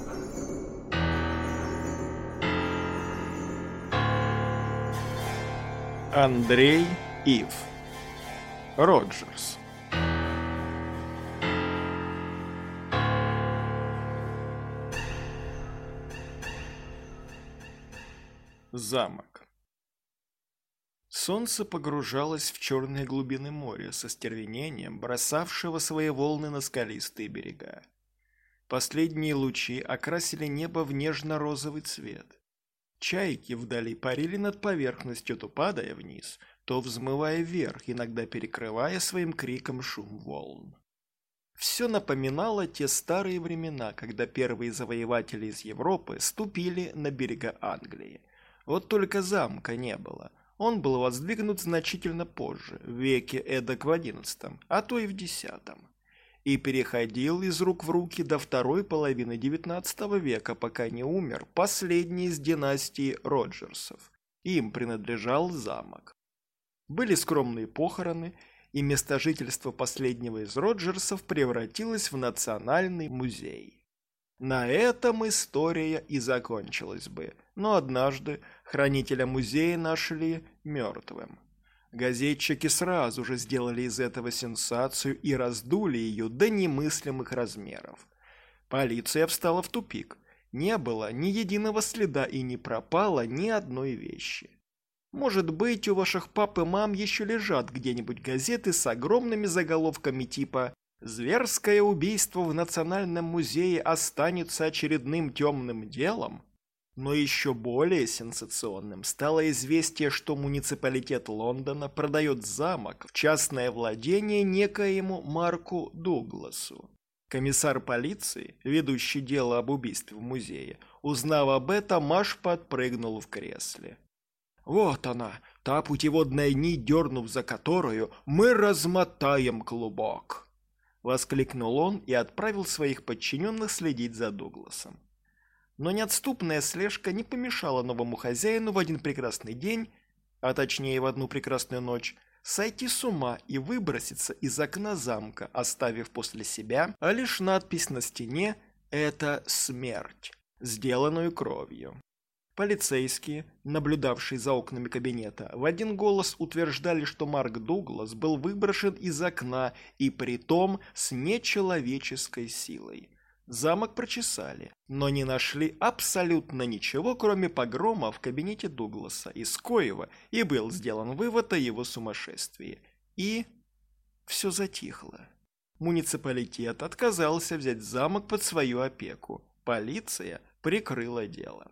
Андрей Ив Роджерс. Замок. Солнце погружалось в черные глубины моря со стервенением, бросавшего свои волны на скалистые берега. Последние лучи окрасили небо в нежно-розовый цвет. Чайки вдали парили над поверхностью, то падая вниз, то взмывая вверх, иногда перекрывая своим криком шум волн. Все напоминало те старые времена, когда первые завоеватели из Европы ступили на берега Англии. Вот только замка не было. Он был воздвигнут значительно позже, в веке эдак в XI, а то и в X. И переходил из рук в руки до второй половины XIX века, пока не умер последний из династии Роджерсов. Им принадлежал замок. Были скромные похороны, и место жительства последнего из Роджерсов превратилось в национальный музей. На этом история и закончилась бы, но однажды хранителя музея нашли мертвым. Газетчики сразу же сделали из этого сенсацию и раздули ее до немыслимых размеров. Полиция встала в тупик. Не было ни единого следа и не пропало ни одной вещи. Может быть, у ваших пап и мам еще лежат где-нибудь газеты с огромными заголовками типа «Зверское убийство в Национальном музее останется очередным темным делом». Но еще более сенсационным стало известие, что муниципалитет Лондона продает замок в частное владение некоему Марку Дугласу. Комиссар полиции, ведущий дело об убийстве в музее, узнав об этом, аж подпрыгнул в кресле. «Вот она, та путеводная нить, дернув за которую мы размотаем клубок!» Воскликнул он и отправил своих подчиненных следить за Дугласом. Но неотступная слежка не помешала новому хозяину в один прекрасный день, а точнее в одну прекрасную ночь, сойти с ума и выброситься из окна замка, оставив после себя лишь надпись на стене «Это смерть», сделанную кровью. Полицейские, наблюдавшие за окнами кабинета, в один голос утверждали, что Марк Дуглас был выброшен из окна и притом с нечеловеческой силой. Замок прочесали, но не нашли абсолютно ничего, кроме погрома в кабинете Дугласа, из коего и был сделан вывод о его сумасшествии. И все затихло. Муниципалитет отказался взять замок под свою опеку. Полиция прикрыла дело.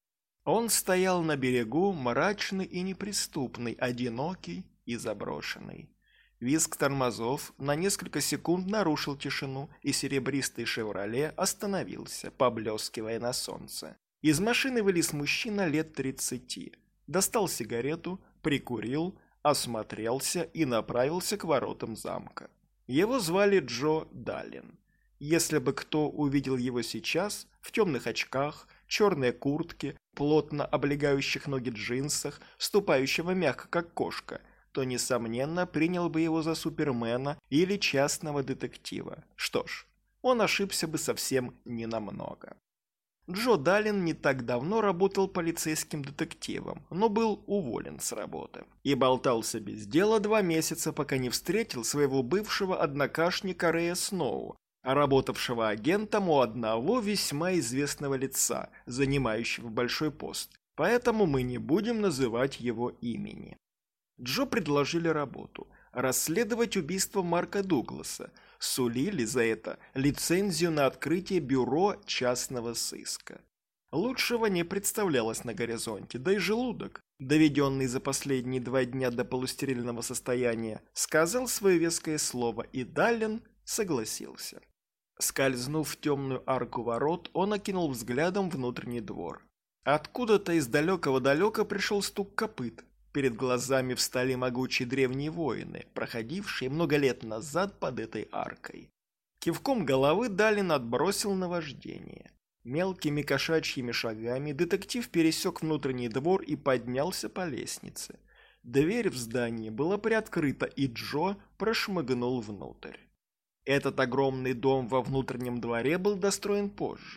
Он стоял на берегу, мрачный и неприступный, одинокий и заброшенный. Визг тормозов на несколько секунд нарушил тишину, и серебристый «Шевроле» остановился, поблескивая на солнце. Из машины вылез мужчина лет 30. Достал сигарету, прикурил, осмотрелся и направился к воротам замка. Его звали Джо Даллин. Если бы кто увидел его сейчас, в темных очках, черной куртке, плотно облегающих ноги джинсах, ступающего мягко, как кошка, то, несомненно, принял бы его за супермена или частного детектива. Что ж, он ошибся бы совсем ненамного. Джо Даллин не так давно работал полицейским детективом, но был уволен с работы. И болтался без дела 2 месяца, пока не встретил своего бывшего однокашника Рэя Сноу, работавшего агентом у одного весьма известного лица, занимающего большой пост. Поэтому мы не будем называть его имени. Джо предложили работу – расследовать убийство Марка Дугласа, сулили за это лицензию на открытие бюро частного сыска. Лучшего не представлялось на горизонте, да и желудок, доведенный за последние 2 дня до полустерильного состояния, сказал свое веское слово, и Даллин согласился. Скользнув в темную арку ворот, он окинул взглядом внутренний двор. Откуда-то из далекого-далека пришел стук копыт. Перед глазами встали могучие древние воины, проходившие много лет назад под этой аркой. Кивком головы Даллин отбросил наваждение. Мелкими кошачьими шагами детектив пересек внутренний двор и поднялся по лестнице. Дверь в здании была приоткрыта, и Джо прошмыгнул внутрь. Этот огромный дом во внутреннем дворе был достроен позже.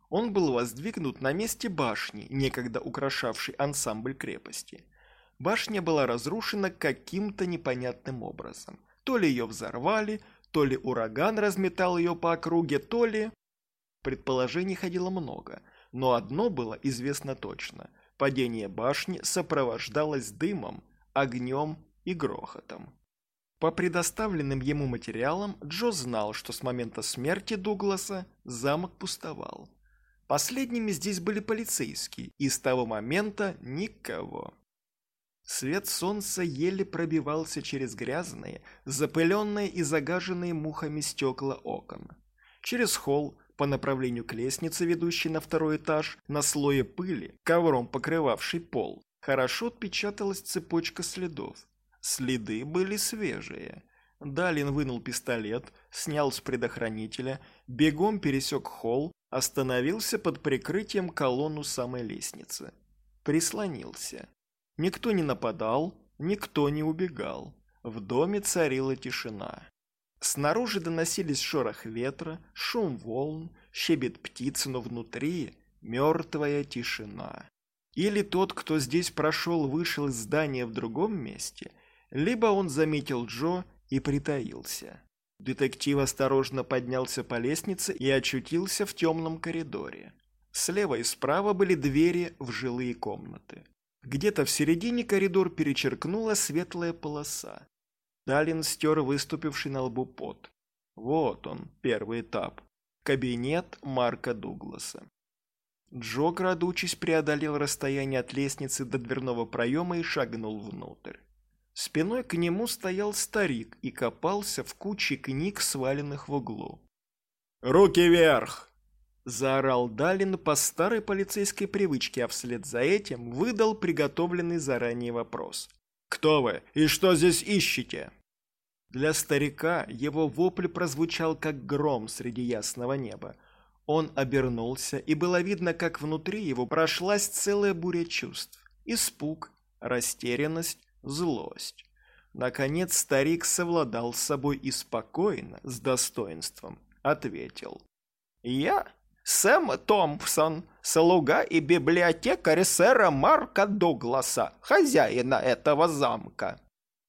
Он был воздвигнут на месте башни, некогда украшавшей ансамбль крепости. Башня была разрушена каким-то непонятным образом. То ли ее взорвали, то ли ураган разметал ее по округе, то ли... Предположений ходило много, но одно было известно точно. Падение башни сопровождалось дымом, огнем и грохотом. По предоставленным ему материалам Джо знал, что с момента смерти Дугласа замок пустовал. Последними здесь были полицейские, и с того момента никого. Свет солнца еле пробивался через грязные, запыленные и загаженные мухами стекла окон. Через холл, по направлению к лестнице, ведущей на второй этаж, на слое пыли, ковром покрывавший пол, хорошо отпечаталась цепочка следов. Следы были свежие. Далин вынул пистолет, снял с предохранителя, бегом пересек холл, остановился под прикрытием колонн у самой лестницы. Прислонился. Никто не нападал, никто не убегал. В доме царила тишина. Снаружи доносились шорох ветра, шум волн, щебет птиц, но внутри мертвая тишина. Или тот, кто здесь прошел, вышел из здания в другом месте, либо он заметил Джо и притаился. Детектив осторожно поднялся по лестнице и очутился в темном коридоре. Слева и справа были двери в жилые комнаты. Где-то в середине коридор перечеркнула светлая полоса. Далин стер выступивший на лбу пот. Вот он, первый этап. Кабинет Марка Дугласа. Джо, крадучись, преодолел расстояние от лестницы до дверного проема и шагнул внутрь. Спиной к нему стоял старик и копался в куче книг, сваленных в углу. «Руки вверх!» – заорал Далин по старой полицейской привычке, а вслед за этим выдал приготовленный заранее вопрос. «Кто вы и что здесь ищете?» Для старика его вопль прозвучал как гром среди ясного неба. Он обернулся, и было видно, как внутри его прошлась целая буря чувств. Испуг, растерянность, злость. Наконец старик совладал с собой и спокойно, с достоинством, ответил. «Я Сэм Томпсон, слуга и библиотекарь сэра Марка Дугласа, хозяина этого замка».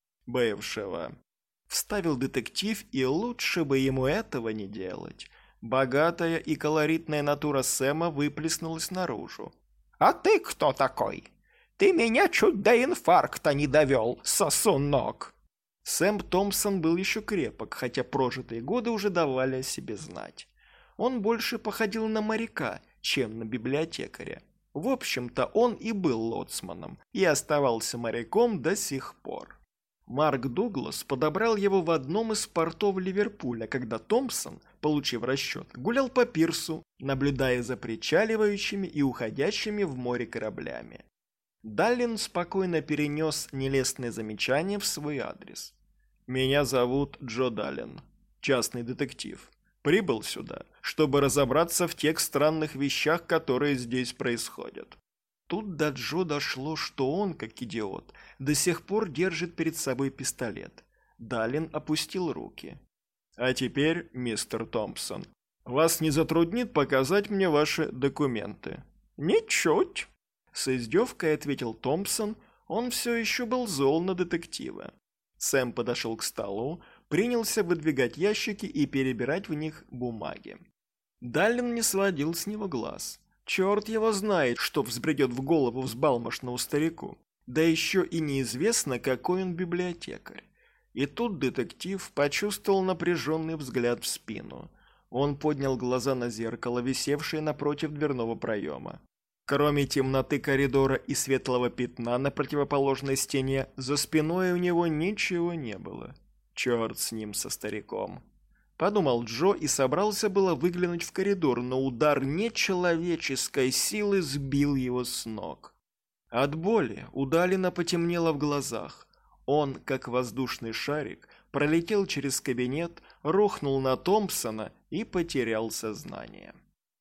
«Бывшего», — вставил детектив, и лучше бы ему этого не делать. Богатая и колоритная натура Сэма выплеснулась наружу. «А ты кто такой? Ты меня чуть до инфаркта не довел, сосунок!» Сэм Томпсон был еще крепок, хотя прожитые годы уже давали о себе знать. Он больше походил на моряка, чем на библиотекаря. В общем-то, он и был лоцманом, и оставался моряком до сих пор. Марк Дуглас подобрал его в одном из портов Ливерпуля, когда Томпсон, получив расчет, гулял по пирсу, наблюдая за причаливающими и уходящими в море кораблями. Даллин спокойно перенес нелестное замечание в свой адрес. «Меня зовут Джо Даллин, частный детектив. Прибыл сюда, чтобы разобраться в тех странных вещах, которые здесь происходят». Тут до Джо дошло, что он, как идиот, до сих пор держит перед собой пистолет. Даллин опустил руки. «А теперь, мистер Томпсон, вас не затруднит показать мне ваши документы?» «Ничуть», — с издевкой ответил Томпсон, он все еще был зол на детектива. Сэм подошел к столу, принялся выдвигать ящики и перебирать в них бумаги. Даллин не сводил с него глаз. Черт его знает, что взбредет в голову взбалмошному старику. Да еще и неизвестно, какой он библиотекарь. И тут детектив почувствовал напряженный взгляд в спину. Он поднял глаза на зеркало, висевшее напротив дверного проема. Кроме темноты коридора и светлого пятна на противоположной стене, за спиной у него ничего не было. Черт с ним, со стариком. Подумал Джо и собрался было выглянуть в коридор, но удар нечеловеческой силы сбил его с ног. От боли у Даллина потемнело в глазах. Он, как воздушный шарик, пролетел через кабинет, рухнул на Томпсона и потерял сознание.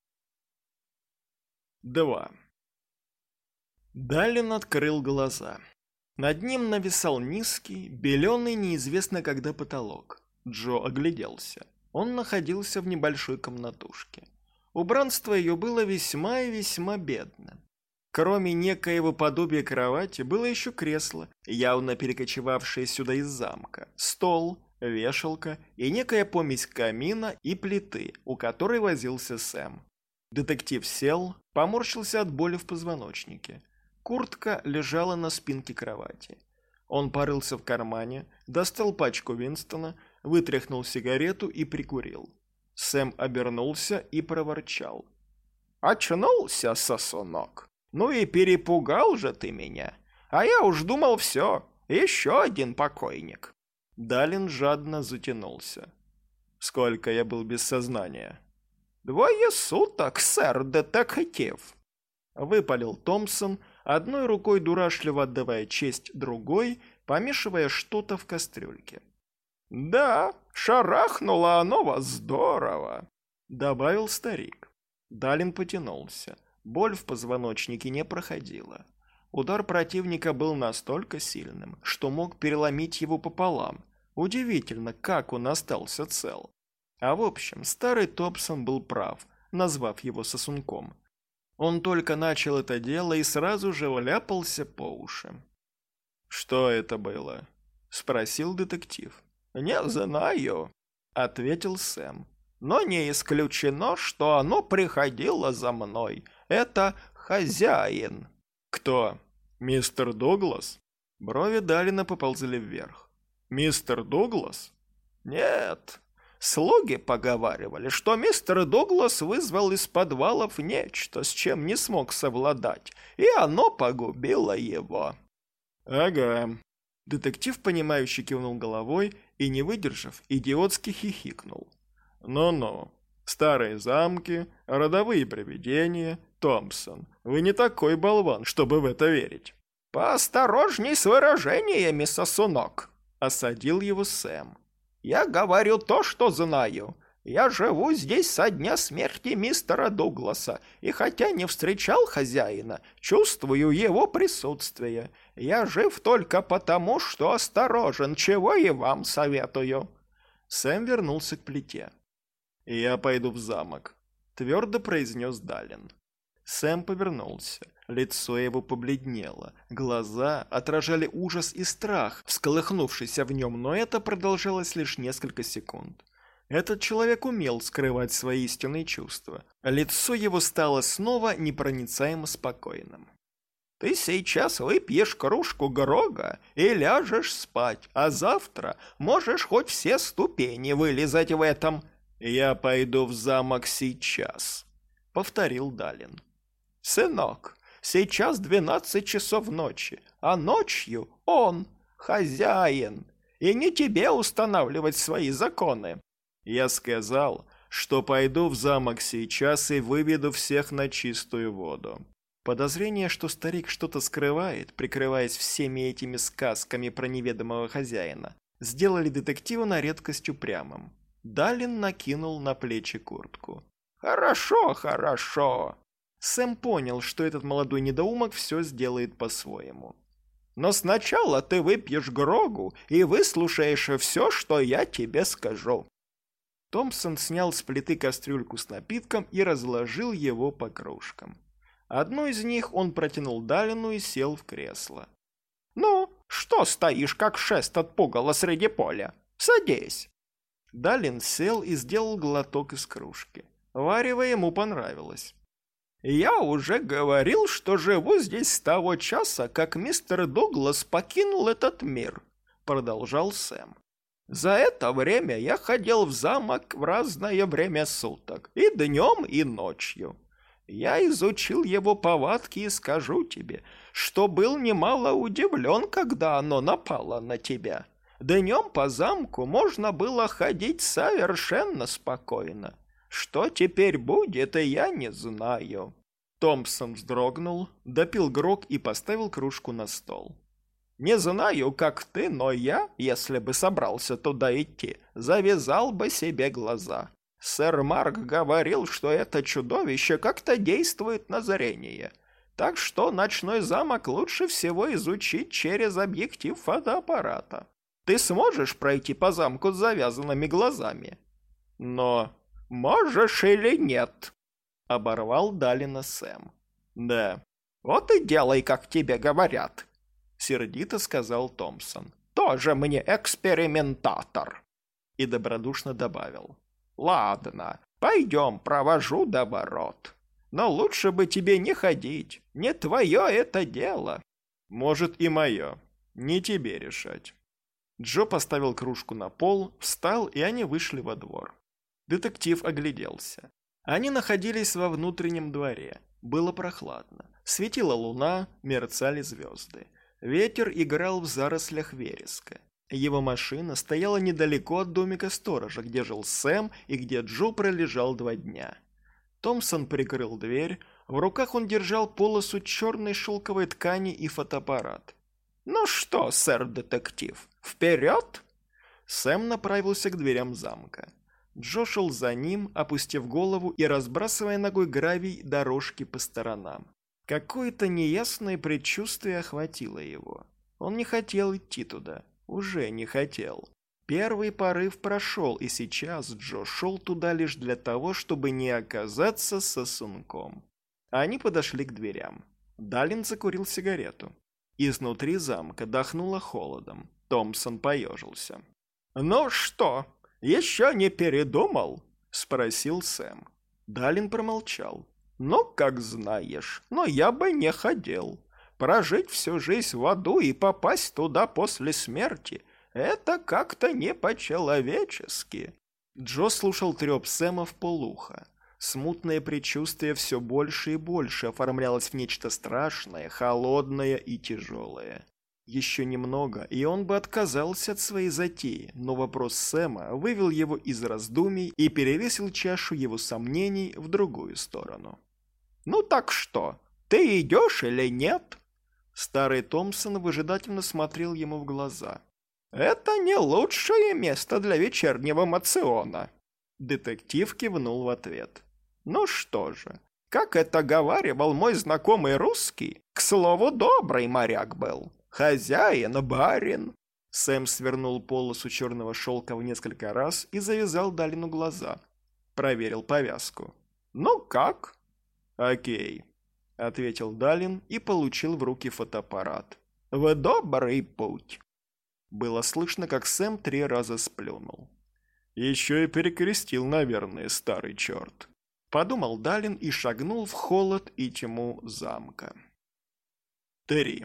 2. Даллин открыл глаза. Над ним нависал низкий, беленый неизвестно когда потолок. Джо огляделся. Он находился в небольшой комнатушке. Убранство ее было весьма и весьма бедно. Кроме некоего подобия кровати, было еще кресло, явно перекочевавшее сюда из замка, стол, вешалка и некая помесь камина и плиты, у которой возился Сэм. Детектив сел, поморщился от боли в позвоночнике. Куртка лежала на спинке кровати. Он порылся в кармане, достал пачку Винстона, вытряхнул сигарету и прикурил. Сэм обернулся и проворчал. «Очнулся, сосунок! Ну и перепугал же ты меня! А я уж думал, все, еще один покойник!» Далин жадно затянулся. «Сколько я был без сознания?» «2 суток, сэр-детектив!» Выпалил Томпсон, одной рукой дурашливо отдавая честь другой, помешивая что-то в кастрюльке. «Да, шарахнуло оно вас здорово!» Добавил старик. Далин потянулся. Боль в позвоночнике не проходила. Удар противника был настолько сильным, что мог переломить его пополам. Удивительно, как он остался цел. А в общем, старый Томпсон был прав, назвав его сосунком. Он только начал это дело и сразу же вляпался по уши. «Что это было?» – спросил детектив. «Не знаю», – ответил Сэм. «Но не исключено, что оно приходило за мной. Это хозяин». «Кто? Мистер Дуглас?» Брови Далина поползли вверх. «Мистер Дуглас?» «Нет. Слуги поговаривали, что мистер Дуглас вызвал из подвалов нечто, с чем не смог совладать, и оно погубило его». «Ага». Детектив, понимающе кивнул головой и, не выдержав, идиотски хихикнул. «Ну-ну, старые замки, родовые привидения, Томпсон, вы не такой болван, чтобы в это верить». «Поосторожней с выражениями, сосунок», — осадил его Сэм. «Я говорю то, что знаю. Я живу здесь со дня смерти мистера Дугласа, и хотя не встречал хозяина, чувствую его присутствие. Я жив только потому, что осторожен, чего и вам советую». Сэм вернулся к плите. «Я пойду в замок», — твердо произнес Далин. Сэм повернулся. Лицо его побледнело. Глаза отражали ужас и страх, всколыхнувшийся в нем, но это продолжалось лишь несколько секунд. Этот человек умел скрывать свои истинные чувства. Лицо его стало снова непроницаемо спокойным. «Ты сейчас выпьешь кружку Грога и ляжешь спать, а завтра можешь хоть все ступени вылезать в этом...» «Я пойду в замок сейчас», — повторил Далин. «Сынок, сейчас 12 часов ночи, а ночью он хозяин, и не тебе устанавливать свои законы». «Я сказал, что пойду в замок сейчас и выведу всех на чистую воду». Подозрение, что старик что-то скрывает, прикрываясь всеми этими сказками про неведомого хозяина, сделали детектива на редкость упрямым. Далин накинул на плечи куртку. «Хорошо, хорошо». Сэм понял, что этот молодой недоумок все сделает по-своему. «Но сначала ты выпьешь Грогу и выслушаешь все, что я тебе скажу». Томпсон снял с плиты кастрюльку с напитком и разложил его по кружкам. Одну из них он протянул Далину и сел в кресло. «Ну, что стоишь, как шест от пугала среди поля? Садись!» Далин сел и сделал глоток из кружки. Варево ему понравилось. «Я уже говорил, что живу здесь с того часа, как мистер Дуглас покинул этот мир», — продолжал Сэм. «За это время я ходил в замок в разное время суток, и днем, и ночью. Я изучил его повадки и скажу тебе, что был немало удивлен, когда оно напало на тебя. Днем по замку можно было ходить совершенно спокойно. Что теперь будет, я не знаю». Томпсон вздрогнул, допил Грог и поставил кружку на стол. «Не знаю, как ты, но я, если бы собрался туда идти, завязал бы себе глаза. Сэр Марк говорил, что это чудовище как-то действует на зрение. Так что ночной замок лучше всего изучить через объектив фотоаппарата. Ты сможешь пройти по замку с завязанными глазами?» «Но можешь или нет?» Оборвал Далина Сэм. «Да». «Вот и делай, как тебе говорят», — сердито сказал Томпсон. «Тоже мне экспериментатор». И добродушно добавил. «Ладно, пойдем, провожу до ворот. Но лучше бы тебе не ходить, не твое это дело». «Может, и мое. Не тебе решать». Джо поставил кружку на пол, встал, и они вышли во двор. Детектив огляделся. Они находились во внутреннем дворе. Было прохладно. Светила луна, мерцали звезды. Ветер играл в зарослях вереска. Его машина стояла недалеко от домика сторожа, где жил Сэм и где Джо пролежал 2 дня. Томпсон прикрыл дверь. В руках он держал полосу черной шелковой ткани и фотоаппарат. «Ну что, сэр-детектив, вперед!» Сэм направился к дверям замка. Джо шел за ним, опустив голову и разбрасывая ногой гравий дорожки по сторонам. Какое-то неясное предчувствие охватило его. Он не хотел идти туда. Уже не хотел. Первый порыв прошел, и сейчас Джо шел туда лишь для того, чтобы не оказаться сосунком. Они подошли к дверям. Далин закурил сигарету. Изнутри замка дохнуло холодом. Томпсон поежился. «Ну что, еще не передумал?» — спросил Сэм. Далин промолчал. «Ну, как знаешь, но я бы не ходил. Прожить всю жизнь в аду и попасть туда после смерти — это как-то не по-человечески». Джо слушал треп Сэма вполуха. Смутное предчувствие все больше и больше оформлялось в нечто страшное, холодное и тяжелое. Еще немного, и он бы отказался от своей затеи, но вопрос Сэма вывел его из раздумий и перевесил чашу его сомнений в другую сторону. «Ну так что, ты идешь или нет?» Старый Томпсон выжидательно смотрел ему в глаза. «Это не лучшее место для вечернего мациона». Детектив кивнул в ответ. «Ну что же, как это говаривал мой знакомый русский, к слову, добрый моряк был. Хозяин, барин». Сэм свернул полосу черного шелка в несколько раз и завязал Далину глаза. Проверил повязку. «Ну как?» «Окей», — ответил Далин и получил в руки фотоаппарат. «В добрый путь». Было слышно, как Сэм 3 раза сплюнул. «Еще и перекрестил, наверное, старый черт», — подумал Далин и шагнул в холод и тьму замка. 3.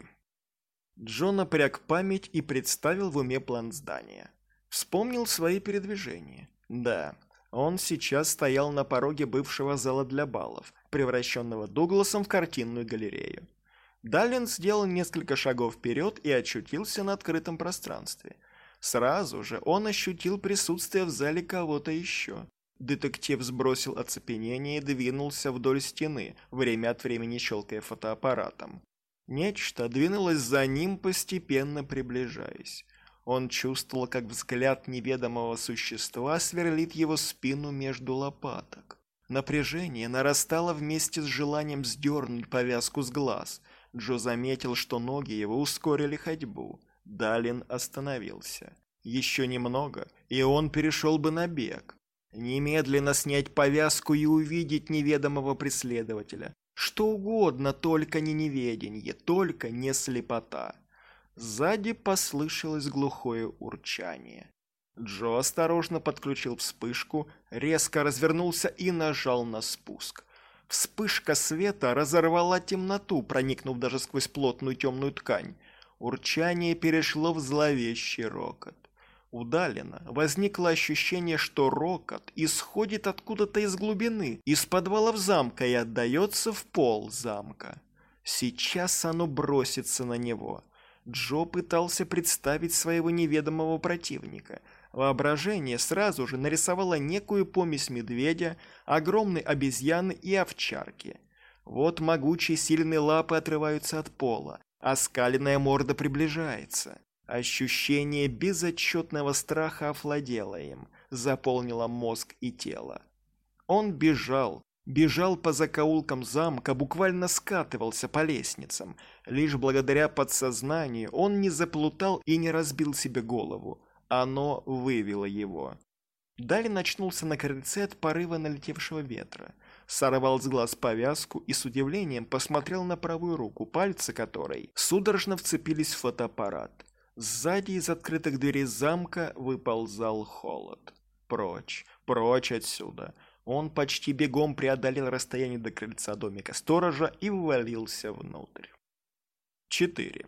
Джо напряг память и представил в уме план здания. Вспомнил свои передвижения. Да, он сейчас стоял на пороге бывшего зала для балов, превращенного Дугласом в картинную галерею. Далин сделал несколько шагов вперед и очутился на открытом пространстве. Сразу же он ощутил присутствие в зале кого-то еще. Детектив сбросил оцепенение и двинулся вдоль стены, время от времени щелкая фотоаппаратом. Нечто двинулось за ним, постепенно приближаясь. Он чувствовал, как взгляд неведомого существа сверлит его спину между лопаток. Напряжение нарастало вместе с желанием сдернуть повязку с глаз. Джо заметил, что ноги его ускорили ходьбу. Далин остановился. Еще немного, и он перешел бы на бег. Немедленно снять повязку и увидеть неведомого преследователя. Что угодно, только не неведенье, только не слепота. Сзади послышалось глухое урчание. Джо осторожно подключил вспышку, резко развернулся и нажал на спуск. Вспышка света разорвала темноту, проникнув даже сквозь плотную темную ткань. Урчание перешло в зловещий рокот. У Далина возникло ощущение, что рокот исходит откуда-то из глубины, из подвалов замка и отдается в пол замка. Сейчас оно бросится на него. Джо пытался представить своего неведомого противника. Воображение сразу же нарисовало некую помесь медведя, огромной обезьяны и овчарки. Вот могучие сильные лапы отрываются от пола, а скаленная морда приближается. Ощущение безотчетного страха овладело им, заполнило мозг и тело. Он бежал по закоулкам замка, буквально скатывался по лестницам. Лишь благодаря подсознанию он не заплутал и не разбил себе голову. Оно вывело его. Далин очнулся на крыльце от порыва налетевшего ветра. сорвал с глаз повязку и с удивлением посмотрел на правую руку, пальцы которой судорожно вцепились в фотоаппарат. Сзади из открытых дверей замка выползал холод. Прочь, прочь отсюда. Он почти бегом преодолел расстояние до крыльца домика сторожа и ввалился внутрь. 4.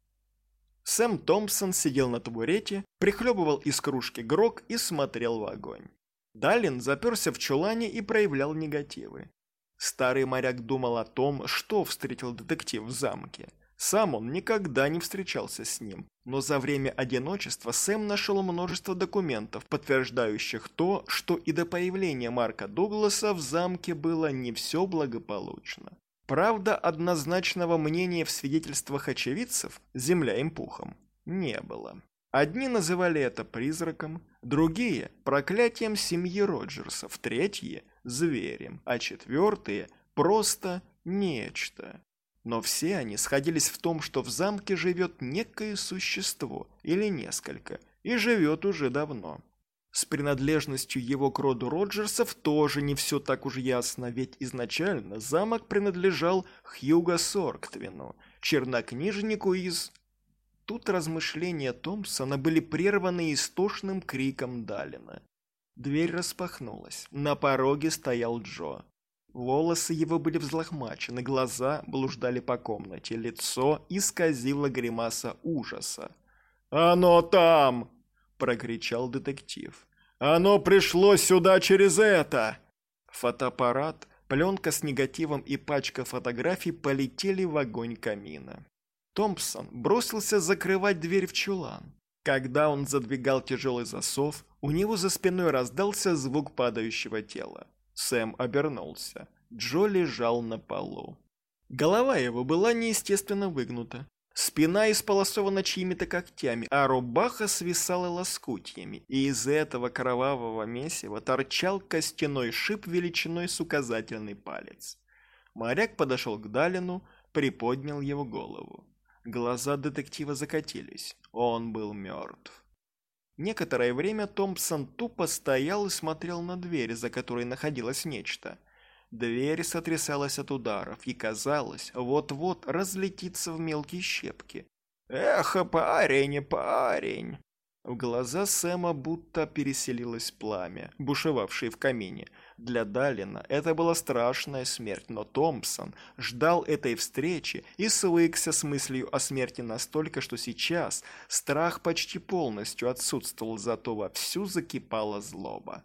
Сэм Томпсон сидел на табурете, прихлебывал из кружки грог и смотрел в огонь. Даллин заперся в чулане и проявлял негативы. Старый моряк думал о том, что встретил детектив в замке. Сам он никогда не встречался с ним, но за время одиночества Сэм нашел множество документов, подтверждающих то, что и до появления Марка Дугласа в замке было не все благополучно. Правда, однозначного мнения в свидетельствах очевидцев, земля им пухом, не было. Одни называли это призраком, другие – проклятием семьи Роджерсов, третьи – зверем, а четвертые – просто нечто. Но все они сходились в том, что в замке живет некое существо или несколько, и живет уже давно. С принадлежностью его к роду Роджерсов тоже не все так уж ясно, ведь изначально замок принадлежал Хьюго Сорктвину, чернокнижнику из... Тут размышления Томпсона были прерваны истошным криком Даллина. Дверь распахнулась, на пороге стоял Джо. Волосы его были взлохмачены, глаза блуждали по комнате, лицо исказило гримаса ужаса. «Оно там!» – прокричал детектив. «Оно пришло сюда через это!» Фотоаппарат, пленка с негативом и пачка фотографий полетели в огонь камина. Томпсон бросился закрывать дверь в чулан. Когда он задвигал тяжелый засов, у него за спиной раздался звук падающего тела. Сэм обернулся. Джо лежал на полу. Голова его была неестественно выгнута. Спина исполосована чьими-то когтями, а рубаха свисала лоскутьями, и из этого кровавого месива торчал костяной шип величиной с указательный палец. Моряк подошел к Даллину, приподнял его голову. Глаза детектива закатились. Он был мертв. Некоторое время Томпсон тупо стоял и смотрел на дверь, за которой находилось нечто. Дверь сотрясалась от ударов и, казалось, вот-вот разлетится в мелкие щепки. «Эх, парень, парень!» В глаза Сэма будто переселилось пламя, бушевавшее в камине. Для Даллина это была страшная смерть, но Томпсон ждал этой встречи и свыкся с мыслью о смерти настолько, что сейчас страх почти полностью отсутствовал, зато вовсю закипала злоба.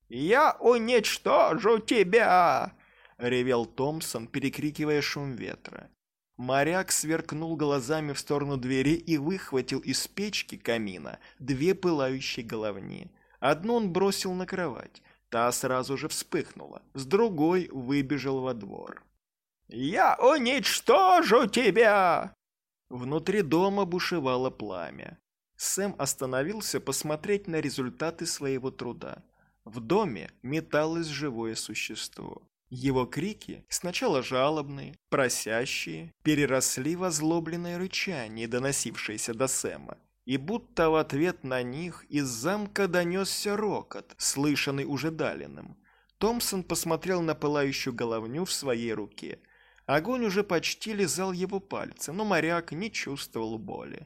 «Я уничтожу тебя!» — ревел Томпсон, перекрикивая шум ветра. Моряк сверкнул глазами в сторону двери и выхватил из печки камина две пылающие головни. Одну он бросил на кровать, та сразу же вспыхнула, с другой выбежал во двор. «Я уничтожу тебя!» Внутри дома бушевало пламя. Сэм остановился посмотреть на результаты своего труда. В доме металось живое существо. Его крики, сначала жалобные, просящие, переросли в озлобленное рычание, доносившееся до Сэма. И будто в ответ на них из замка донесся рокот, слышанный уже Даллиным. Томпсон посмотрел на пылающую головню в своей руке. Огонь уже почти лизал его пальцы, но моряк не чувствовал боли.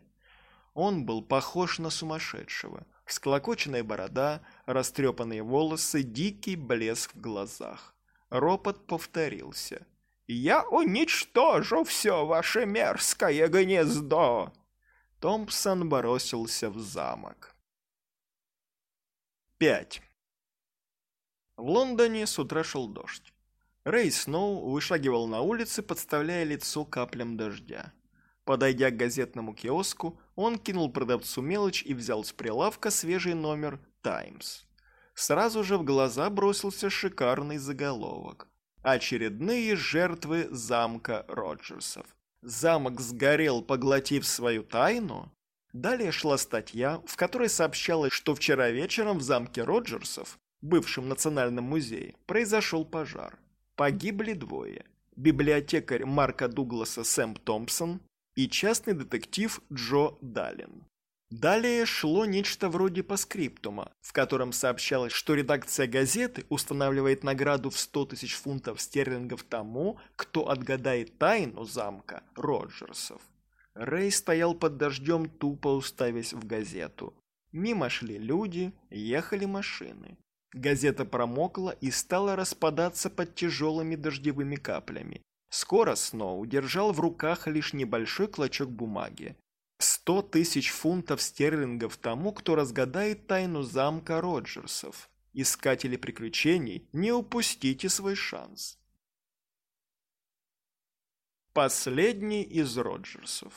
Он был похож на сумасшедшего. Всклокоченная борода, растрепанные волосы, дикий блеск в глазах. Ропот повторился. «Я уничтожу все ваше мерзкое гнездо!» Томпсон бросился в замок. 5. В Лондоне с утра шел дождь. Рэй Сноу вышагивал на улице, подставляя лицо каплям дождя. Подойдя к газетному киоску, он кинул продавцу мелочь и взял с прилавка свежий номер «Таймс». Сразу же в глаза бросился шикарный заголовок. Очередные жертвы замка Роджерсов. Замок сгорел, поглотив свою тайну? Далее шла статья, в которой сообщалось, что вчера вечером в замке Роджерсов, бывшем национальном музее, произошел пожар. Погибли двое. Библиотекарь Марка Дугласа Сэм Томпсон и частный детектив Джо Даллин. Далее шло нечто вроде постскриптума, в котором сообщалось, что редакция газеты устанавливает награду в 100 000 фунтов стерлингов тому, кто отгадает тайну замка Роджерсов. Рэй стоял под дождем, тупо уставясь в газету. Мимо шли люди, ехали машины. Газета промокла и стала распадаться под тяжелыми дождевыми каплями. Скоро Сноу держал в руках лишь небольшой клочок бумаги. 100 000 фунтов стерлингов тому, кто разгадает тайну замка Роджерсов. Искатели приключений, не упустите свой шанс. Последний из Роджерсов.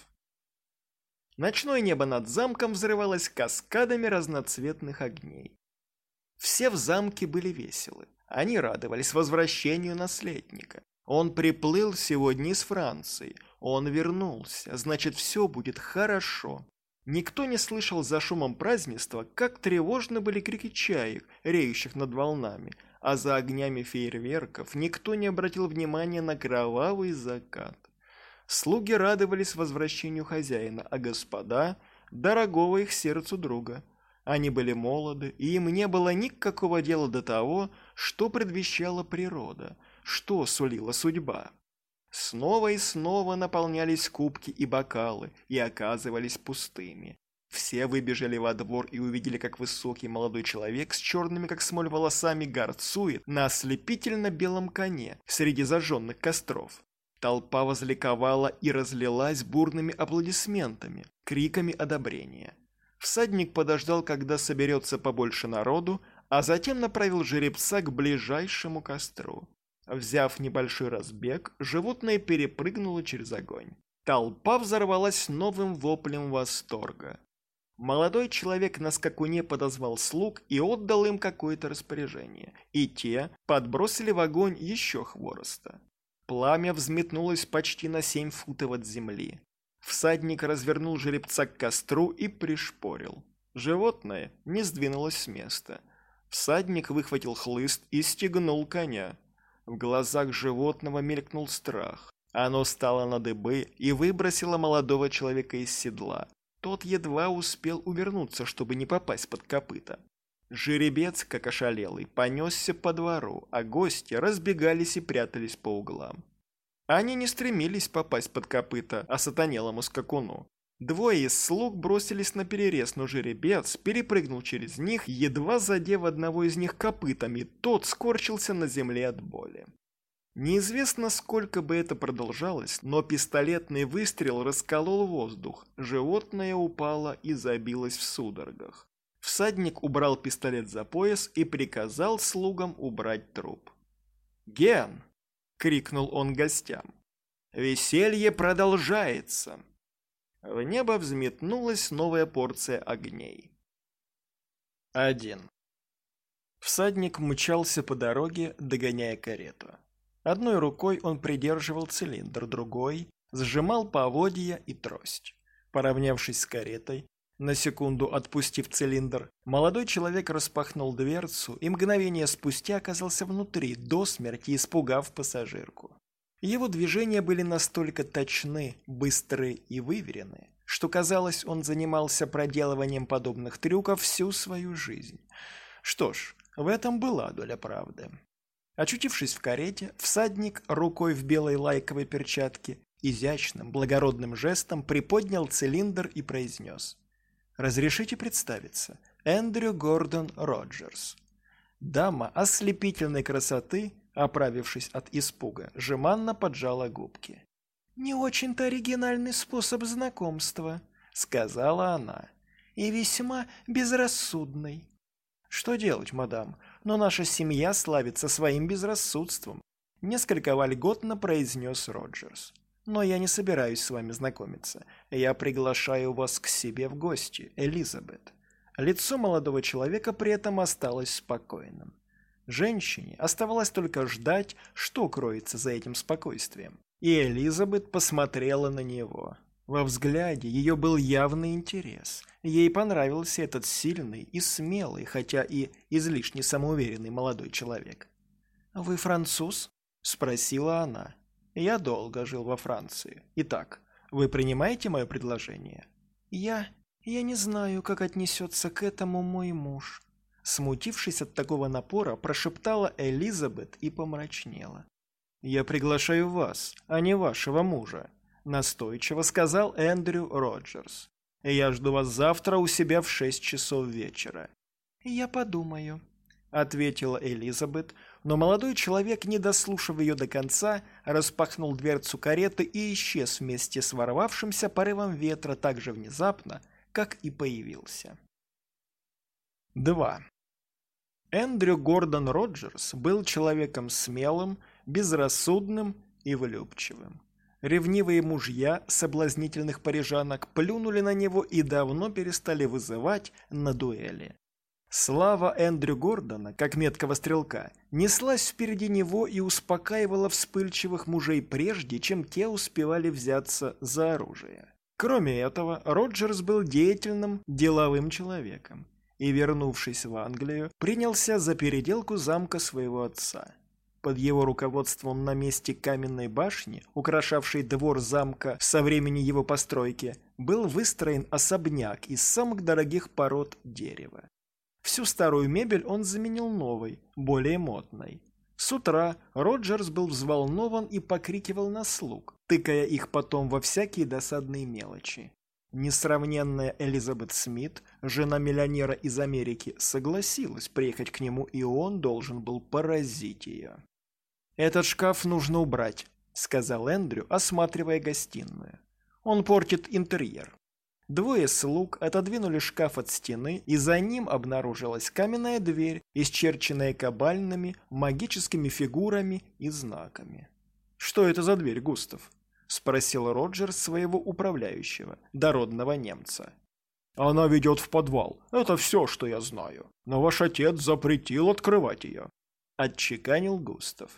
Ночное небо над замком взрывалось каскадами разноцветных огней. Все в замке были веселы. Они радовались возвращению наследника. Он приплыл сегодня из Франции. Он вернулся, значит, все будет хорошо. Никто не слышал за шумом празднества, как тревожно были крики чаек, реющих над волнами, а за огнями фейерверков никто не обратил внимания на кровавый закат. Слуги радовались возвращению хозяина, а господа – дорогого их сердцу друга. Они были молоды, и им не было никакого дела до того, что предвещала природа, что сулила судьба. Снова и снова наполнялись кубки и бокалы и оказывались пустыми. Все выбежали во двор и увидели, как высокий молодой человек с черными, как смоль, волосами горцует на ослепительно-белом коне среди зажженных костров. Толпа возликовала и разлилась бурными аплодисментами, криками одобрения. Всадник подождал, когда соберется побольше народу, а затем направил жеребца к ближайшему костру. Взяв небольшой разбег, животное перепрыгнуло через огонь. Толпа взорвалась новым воплем восторга. Молодой человек на скакуне подозвал слуг и отдал им какое-то распоряжение, и те подбросили в огонь еще хвороста. Пламя взметнулось почти на 7 футов от земли. Всадник развернул жеребца к костру и пришпорил. Животное не сдвинулось с места. Всадник выхватил хлыст и стегнул коня. В глазах животного мелькнул страх. Оно стало на дыбы и выбросило молодого человека из седла. Тот едва успел увернуться, чтобы не попасть под копыта. Жеребец, как ошалелый, понесся по двору, а гости разбегались и прятались по углам. Они не стремились попасть под копыта осатанелому скакуну. Двое из слуг бросились на перерез, но жеребец перепрыгнул через них, едва задев одного из них копытами, тот скорчился на земле от боли. Неизвестно, сколько бы это продолжалось, но пистолетный выстрел расколол воздух, животное упало и забилось в судорогах. Всадник убрал пистолет за пояс и приказал слугам убрать труп. «Ген!» — крикнул он гостям. «Веселье продолжается!» В небо взметнулась новая порция огней. 1. Всадник мчался по дороге, догоняя карету. Одной рукой он придерживал цилиндр, другой сжимал поводья и трость. Поравнявшись с каретой, на секунду отпустив цилиндр, молодой человек распахнул дверцу и мгновение спустя оказался внутри, до смерти испугав пассажирку. Его движения были настолько точны, быстры и выверены, что казалось, он занимался проделыванием подобных трюков всю свою жизнь. Что ж, в этом была доля правды. Очутившись в карете, всадник рукой в белой лайковой перчатке изящным, благородным жестом приподнял цилиндр и произнес: «Разрешите представиться, Эндрю Гордон Роджерс». Дама ослепительной красоты, оправившись от испуга, жеманно поджала губки. «Не очень-то оригинальный способ знакомства», — сказала она, — «и весьма безрассудный». «Что делать, мадам? Но наша семья славится своим безрассудством», — несколько вольготно произнес Роджерс. «Но я не собираюсь с вами знакомиться. Я приглашаю вас к себе в гости, Элизабет». Лицо молодого человека при этом осталось спокойным. Женщине оставалось только ждать, что кроется за этим спокойствием. И Элизабет посмотрела на него. Во взгляде ее был явный интерес. Ей понравился этот сильный и смелый, хотя и излишне самоуверенный молодой человек. «Вы француз?» – спросила она. «Я долго жил во Франции. Итак, вы принимаете мое предложение?» «Я «Я не знаю, как отнесется к этому мой муж», — смутившись от такого напора, прошептала Элизабет и помрачнела. «Я приглашаю вас, а не вашего мужа», — настойчиво сказал Эндрю Роджерс. «Я жду вас завтра у себя в 6 часов вечера». «Я подумаю», — ответила Элизабет, но молодой человек, не дослушав ее до конца, распахнул дверцу кареты и исчез вместе с ворвавшимся порывом ветра так же внезапно, как и появился. 2. Эндрю Гордон Роджерс был человеком смелым, безрассудным и влюбчивым. Ревнивые мужья соблазнительных парижанок плюнули на него и давно перестали вызывать на дуэли. Слава Эндрю Гордона, как меткого стрелка, неслась впереди него и успокаивала вспыльчивых мужей прежде, чем те успевали взяться за оружие. Кроме этого, Роджерс был деятельным, деловым человеком и, вернувшись в Англию, принялся за переделку замка своего отца. Под его руководством на месте каменной башни, украшавшей двор замка со времени его постройки, был выстроен особняк из самых дорогих пород дерева. Всю старую мебель он заменил новой, более модной. С утра Роджерс был взволнован и покрикивал на слуг, тыкая их потом во всякие досадные мелочи. Несравненная Элизабет Смит, жена миллионера из Америки, согласилась приехать к нему, и он должен был поразить ее. «Этот шкаф нужно убрать», — сказал Эндрю, осматривая гостиную. «Он портит интерьер». Двое слуг отодвинули шкаф от стены, и за ним обнаружилась каменная дверь, исчерченная кабальными, магическими фигурами и знаками. «Что это за дверь, Густав?» — спросил Роджер своего управляющего, дородного немца. «Она ведет в подвал. Это все, что я знаю. Но ваш отец запретил открывать ее», — отчеканил Густав.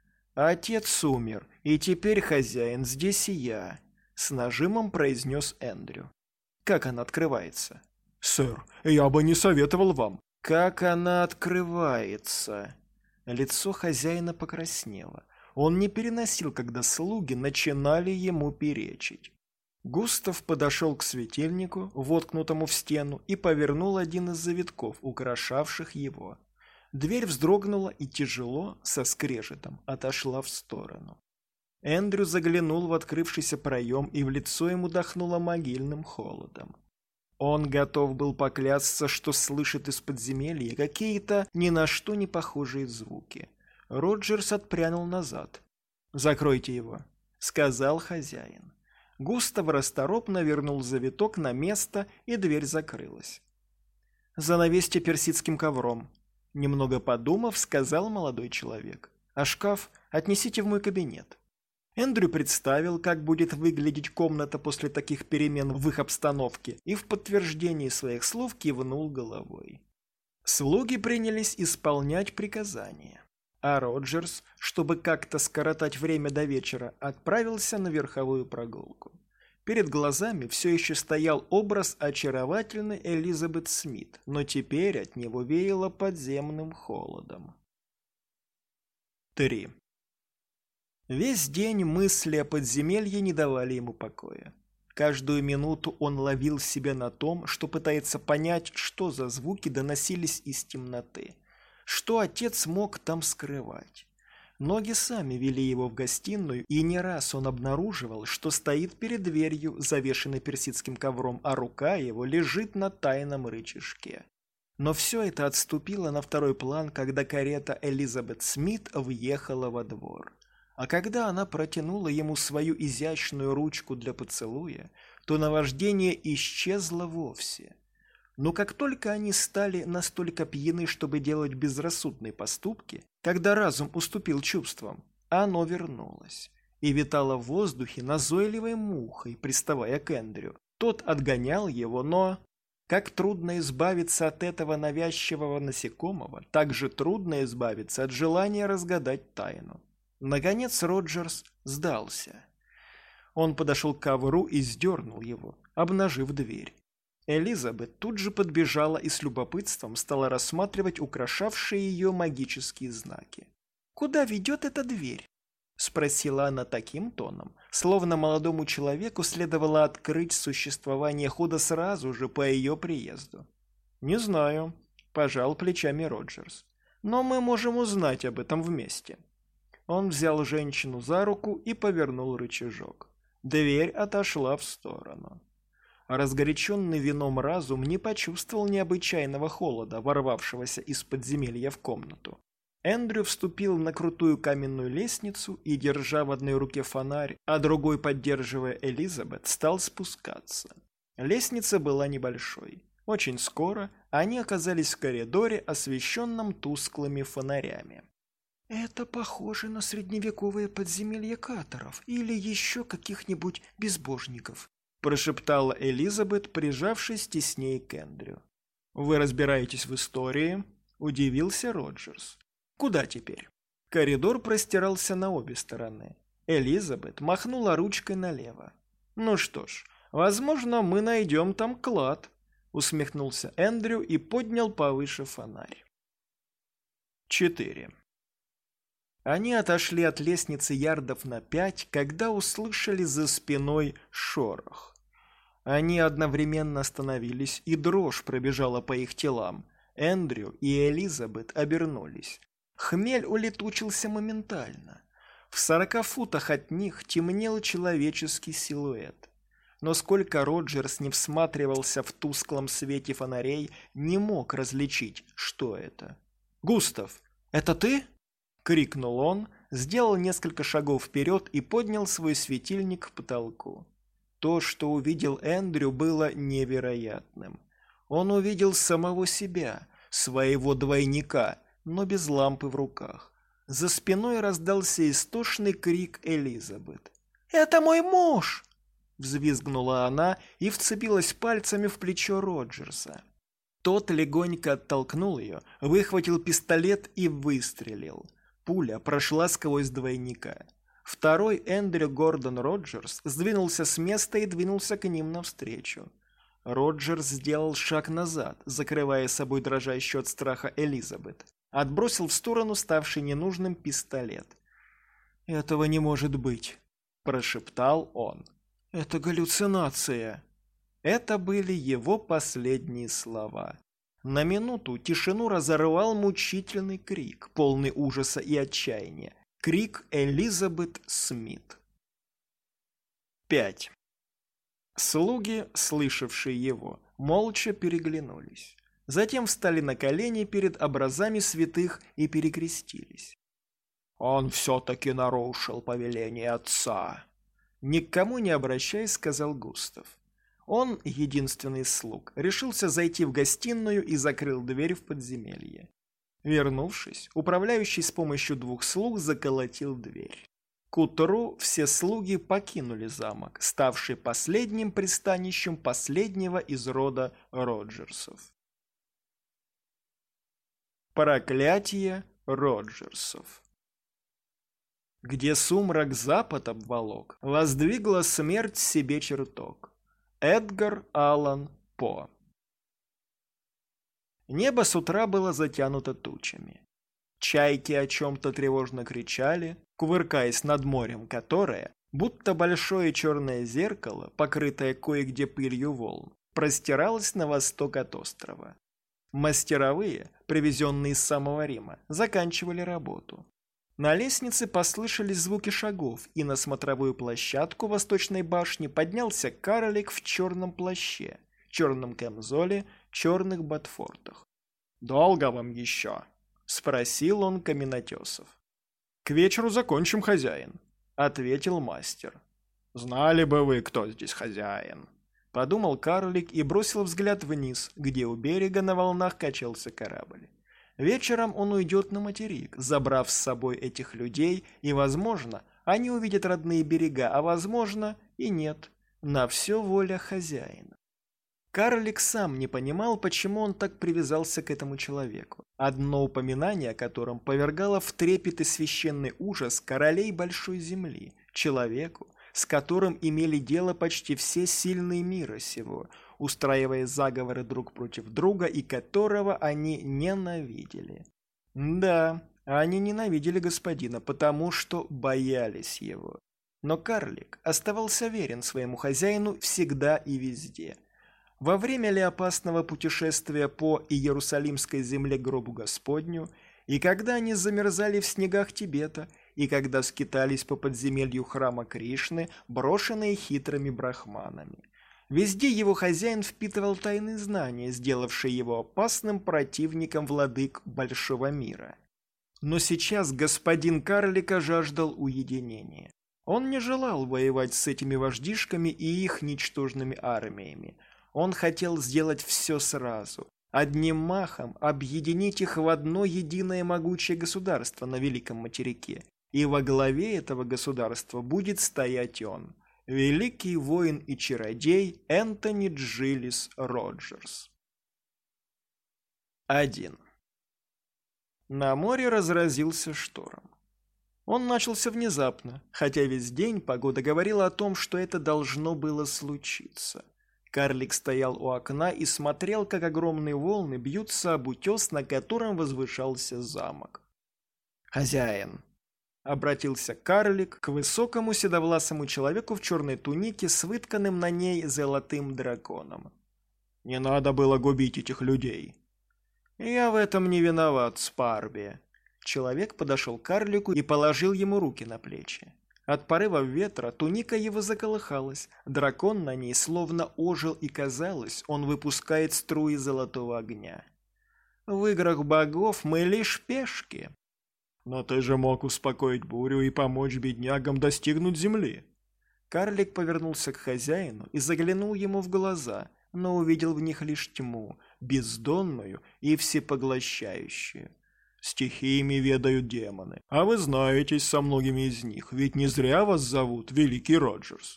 «Отец умер, и теперь хозяин здесь и я», — с нажимом произнес Эндрю. «Как она открывается?» «Сэр, я бы не советовал вам». «Как она открывается?» Лицо хозяина покраснело. Он не переносил, когда слуги начинали ему перечить. Густав подошел к светильнику, воткнутому в стену, и повернул один из завитков, украшавших его. Дверь вздрогнула и тяжело, со скрежетом, отошла в сторону. Эндрю заглянул в открывшийся проем, и в лицо ему дохнуло могильным холодом. Он готов был поклясться, что слышит из подземелья какие-то ни на что не похожие звуки. Роджерс отпрянул назад. «Закройте его», — сказал хозяин. Густав расторопно вернул завиток на место, и дверь закрылась. «Занавесьте персидским ковром», — немного подумав, сказал молодой человек. «А шкаф отнесите в мой кабинет». Эндрю представил, как будет выглядеть комната после таких перемен в их обстановке, и в подтверждении своих слов кивнул головой. Слуги принялись исполнять приказания, а Роджерс, чтобы как-то скоротать время до вечера, отправился на верховую прогулку. Перед глазами все еще стоял образ очаровательной Элизабет Смит, но теперь от него веяло подземным холодом. 3. Весь день мысли о подземелье не давали ему покоя. Каждую минуту он ловил себя на том, что пытается понять, что за звуки доносились из темноты, что отец мог там скрывать. Ноги сами вели его в гостиную, и не раз он обнаруживал, что стоит перед дверью, завешенной персидским ковром, а рука его лежит на тайном рычажке. Но все это отступило на второй план, когда карета Элизабет Смит въехала во двор. А когда она протянула ему свою изящную ручку для поцелуя, то наваждение исчезло вовсе. Но как только они стали настолько пьяны, чтобы делать безрассудные поступки, когда разум уступил чувствам, оно вернулось и витало в воздухе назойливой мухой, приставая к Эндрю. Тот отгонял его, но... Как трудно избавиться от этого навязчивого насекомого, так же трудно избавиться от желания разгадать тайну. Наконец Роджерс сдался. Он подошел к ковру и сдернул его, обнажив дверь. Элизабет тут же подбежала и с любопытством стала рассматривать украшавшие ее магические знаки. «Куда ведет эта дверь?» — спросила она таким тоном, словно молодому человеку следовало открыть существование Худа сразу же по ее приезду. «Не знаю», – пожал плечами Роджерс. «Но мы можем узнать об этом вместе». Он взял женщину за руку и повернул рычажок. Дверь отошла в сторону. Разгоряченный вином разум не почувствовал необычайного холода, ворвавшегося из подземелья в комнату. Эндрю вступил на крутую каменную лестницу и, держа в одной руке фонарь, а другой поддерживая Элизабет, стал спускаться. Лестница была небольшой. Очень скоро они оказались в коридоре, освещенном тусклыми фонарями. «Это похоже на средневековое подземелье каторов или еще каких-нибудь безбожников», прошептала Элизабет, прижавшись теснее к Эндрю. «Вы разбираетесь в истории?» – удивился Роджерс. «Куда теперь?» Коридор простирался на обе стороны. Элизабет махнула ручкой налево. «Ну что ж, возможно, мы найдем там клад», – усмехнулся Эндрю и поднял повыше фонарь. 4. Они отошли от лестницы ярдов на 5, когда услышали за спиной шорох. Они одновременно остановились, и дрожь пробежала по их телам. Эндрю и Элизабет обернулись. Хмель улетучился моментально. В 40 футах от них темнел человеческий силуэт. Но сколько Роджерс не всматривался в тусклом свете фонарей, не мог различить, что это. «Густав, это ты?» — крикнул он, сделал несколько шагов вперед и поднял свой светильник к потолку. То, что увидел Эндрю, было невероятным. Он увидел самого себя, своего двойника, но без лампы в руках. За спиной раздался истошный крик Элизабет. «Это мой муж!» — взвизгнула она и вцепилась пальцами в плечо Роджерса. Тот легонько оттолкнул ее, выхватил пистолет и выстрелил. Пуля прошла сквозь двойника. Второй Эндрю Гордон Роджерс сдвинулся с места и двинулся к ним навстречу. Роджерс сделал шаг назад, закрывая собой дрожащую от страха Элизабет. Отбросил в сторону ставший ненужным пистолет. «Этого не может быть», – прошептал он. «Это галлюцинация». Это были его последние слова. На минуту тишину разорвал мучительный крик, полный ужаса и отчаяния. Крик Элизабет Смит. 5. Слуги, слышавшие его, молча переглянулись. Затем встали на колени перед образами святых и перекрестились. «Он все-таки нарушил повеление отца», — ни к кому не обращаясь, сказал Густав. Он, единственный из слуг, решился зайти в гостиную и закрыл дверь в подземелье. Вернувшись, управляющий с помощью 2 слуг заколотил дверь. К утру все слуги покинули замок, ставший последним пристанищем последнего из рода Роджерсов. Проклятие Роджерсов. Где сумрак запад обволок, воздвигла смерть себе чертог. Эдгар Аллан По. Небо с утра было затянуто тучами. Чайки о чем-то тревожно кричали, кувыркаясь над морем, которое, будто большое черное зеркало, покрытое кое-где пылью волн, простиралось на восток от острова. Мастеровые, привезенные из самого Рима, заканчивали работу. На лестнице послышались звуки шагов, и на смотровую площадку восточной башни поднялся карлик в черном плаще, черном камзоле, черных ботфортах. «Долго вам еще?» — спросил он каменотесов. «К вечеру закончим, хозяин», — ответил мастер. «Знали бы вы, кто здесь хозяин», — подумал карлик и бросил взгляд вниз, где у берега на волнах качался корабль. Вечером он уйдет на материк, забрав с собой этих людей, и, возможно, они увидят родные берега, а, возможно, и нет. На все воля хозяина. Карлик сам не понимал, почему он так привязался к этому человеку, одно упоминание о котором повергало в трепет и священный ужас королей Большой Земли, человеку, с которым имели дело почти все сильные мира сего, устраивая заговоры друг против друга и которого они ненавидели. Да, Они ненавидели господина, потому что боялись его. Но карлик оставался верен своему хозяину всегда и везде. Во время ли опасного путешествия по Иерусалимской земле гробу Господню, и когда они замерзали в снегах Тибета, и когда скитались по подземелью храма Кришны, брошенные хитрыми брахманами. Везде его хозяин впитывал тайные знания, сделавшие его опасным противником владык большого мира. Но сейчас господин карлика жаждал уединения. Он не желал воевать с этими вождишками и их ничтожными армиями. Он хотел сделать все сразу, одним махом объединить их в одно единое могучее государство на Великом материке. И во главе этого государства будет стоять он, великий воин и чародей Энтони Джилис Роджерс. 1. На море разразился шторм. Он начался внезапно, хотя весь день погода говорила о том, что это должно было случиться. Карлик стоял у окна и смотрел, как огромные волны бьются об утес, на котором возвышался замок. «Хозяин!» — обратился карлик к высокому седовласому человеку в черной тунике с вытканным на ней золотым драконом. «Не надо было губить этих людей!» «Я в этом не виноват, Спарби!» Человек подошел к карлику и положил ему руки на плечи. От порыва ветра туника его заколыхалась, дракон на ней словно ожил, и казалось, он выпускает струи золотого огня. «В играх богов мы лишь пешки». «Но ты же мог успокоить бурю и помочь беднягам достигнуть земли». Карлик повернулся к хозяину и заглянул ему в глаза, но увидел в них лишь тьму, бездонную и всепоглощающую. «Стихиями ведают демоны, а вы знаетесь со многими из них, ведь не зря вас зовут Великий Роджерс».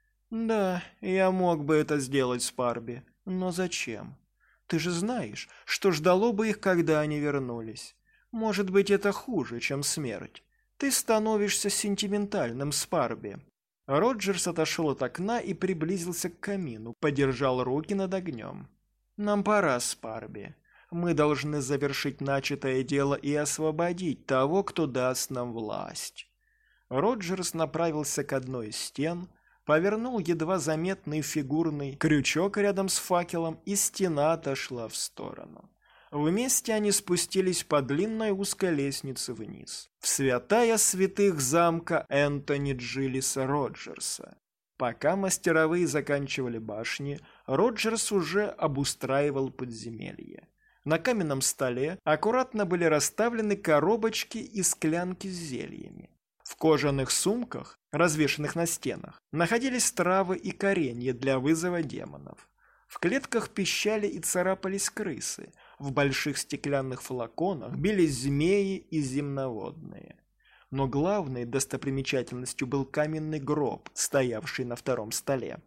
«Да, я мог бы это сделать, Спарби, но зачем? Ты же знаешь, что ждало бы их, когда они вернулись. Может быть, это хуже, чем смерть. Ты становишься сентиментальным, Спарби». Роджерс отошел от окна и приблизился к камину, подержал руки над огнем. «Нам пора, Спарби. Мы должны завершить начатое дело и освободить того, кто даст нам власть». Роджерс направился к одной из стен, повернул едва заметный фигурный крючок рядом с факелом, и стена отошла в сторону. Вместе они спустились по длинной узкой лестнице вниз, в святая святых замка Энтони Джилиса Роджерса. Пока мастеровые заканчивали башни, Роджерс уже обустраивал подземелье. На каменном столе аккуратно были расставлены коробочки и склянки с зельями. В кожаных сумках, развешанных на стенах, находились травы и коренья для вызова демонов. В клетках пищали и царапались крысы, в больших стеклянных флаконах бились змеи и земноводные. Но главной достопримечательностью был каменный гроб, стоявший на втором столе.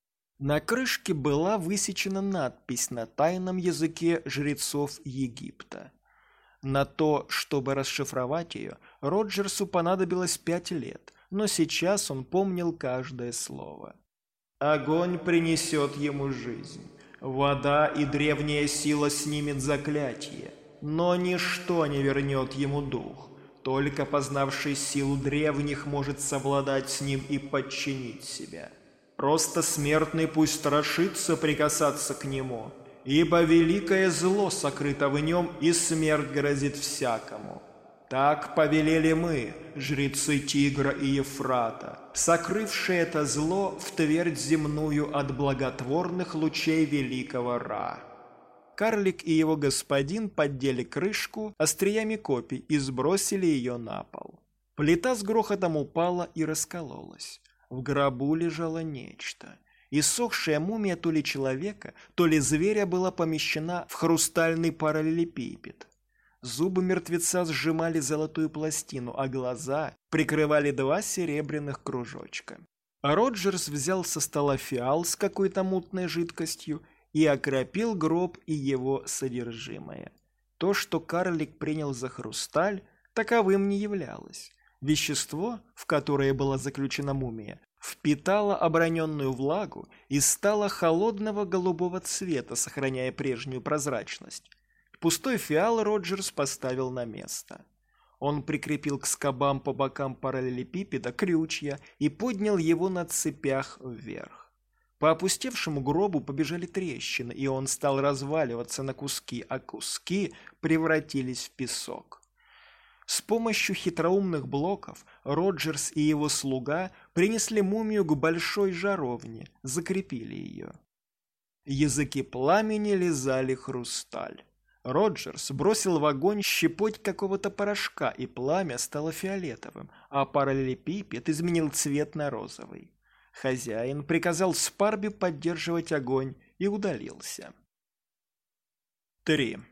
На крышке была высечена надпись на тайном языке жрецов Египта. На то, чтобы расшифровать ее, Роджерсу понадобилось 5 лет, но сейчас он помнил каждое слово. «Огонь принесет ему жизнь, вода и древняя сила снимет заклятие, но ничто не вернет ему дух, только познавший силу древних может совладать с ним и подчинить себя. Просто смертный пусть страшится прикасаться к нему, ибо великое зло сокрыто в нем, и смерть грозит всякому. Так повелели мы, жрецы Тигра и Ефрата, сокрывшие это зло в твердь земную от благотворных лучей великого Ра». Карлик и его господин поддели крышку остриями копий и сбросили ее на пол. Плита с грохотом упала и раскололась. В гробу лежало нечто. Иссохшая мумия то ли человека, то ли зверя была помещена в хрустальный параллелепипед. Зубы мертвеца сжимали золотую пластину, а глаза прикрывали 2 серебряных кружочка. Роджерс взял со стола фиал с какой-то мутной жидкостью и окропил гроб и его содержимое. То, что карлик принял за хрусталь, таковым не являлось. Вещество, в которое была заключена мумия, впитало оброненную влагу и стало холодного голубого цвета, сохраняя прежнюю прозрачность. Пустой фиал Роджерс поставил на место. Он прикрепил к скобам по бокам параллелепипеда крючья и поднял его на цепях вверх. По опустевшему гробу побежали трещины, и он стал разваливаться на куски, а куски превратились в песок. С помощью хитроумных блоков Роджерс и его слуга принесли мумию к большой жаровне, закрепили ее. Языки пламени лизали хрусталь. Роджерс бросил в огонь щепоть какого-то порошка, и пламя стало фиолетовым, а параллелепипед изменил цвет на розовый. Хозяин приказал Спарби поддерживать огонь и удалился. 3.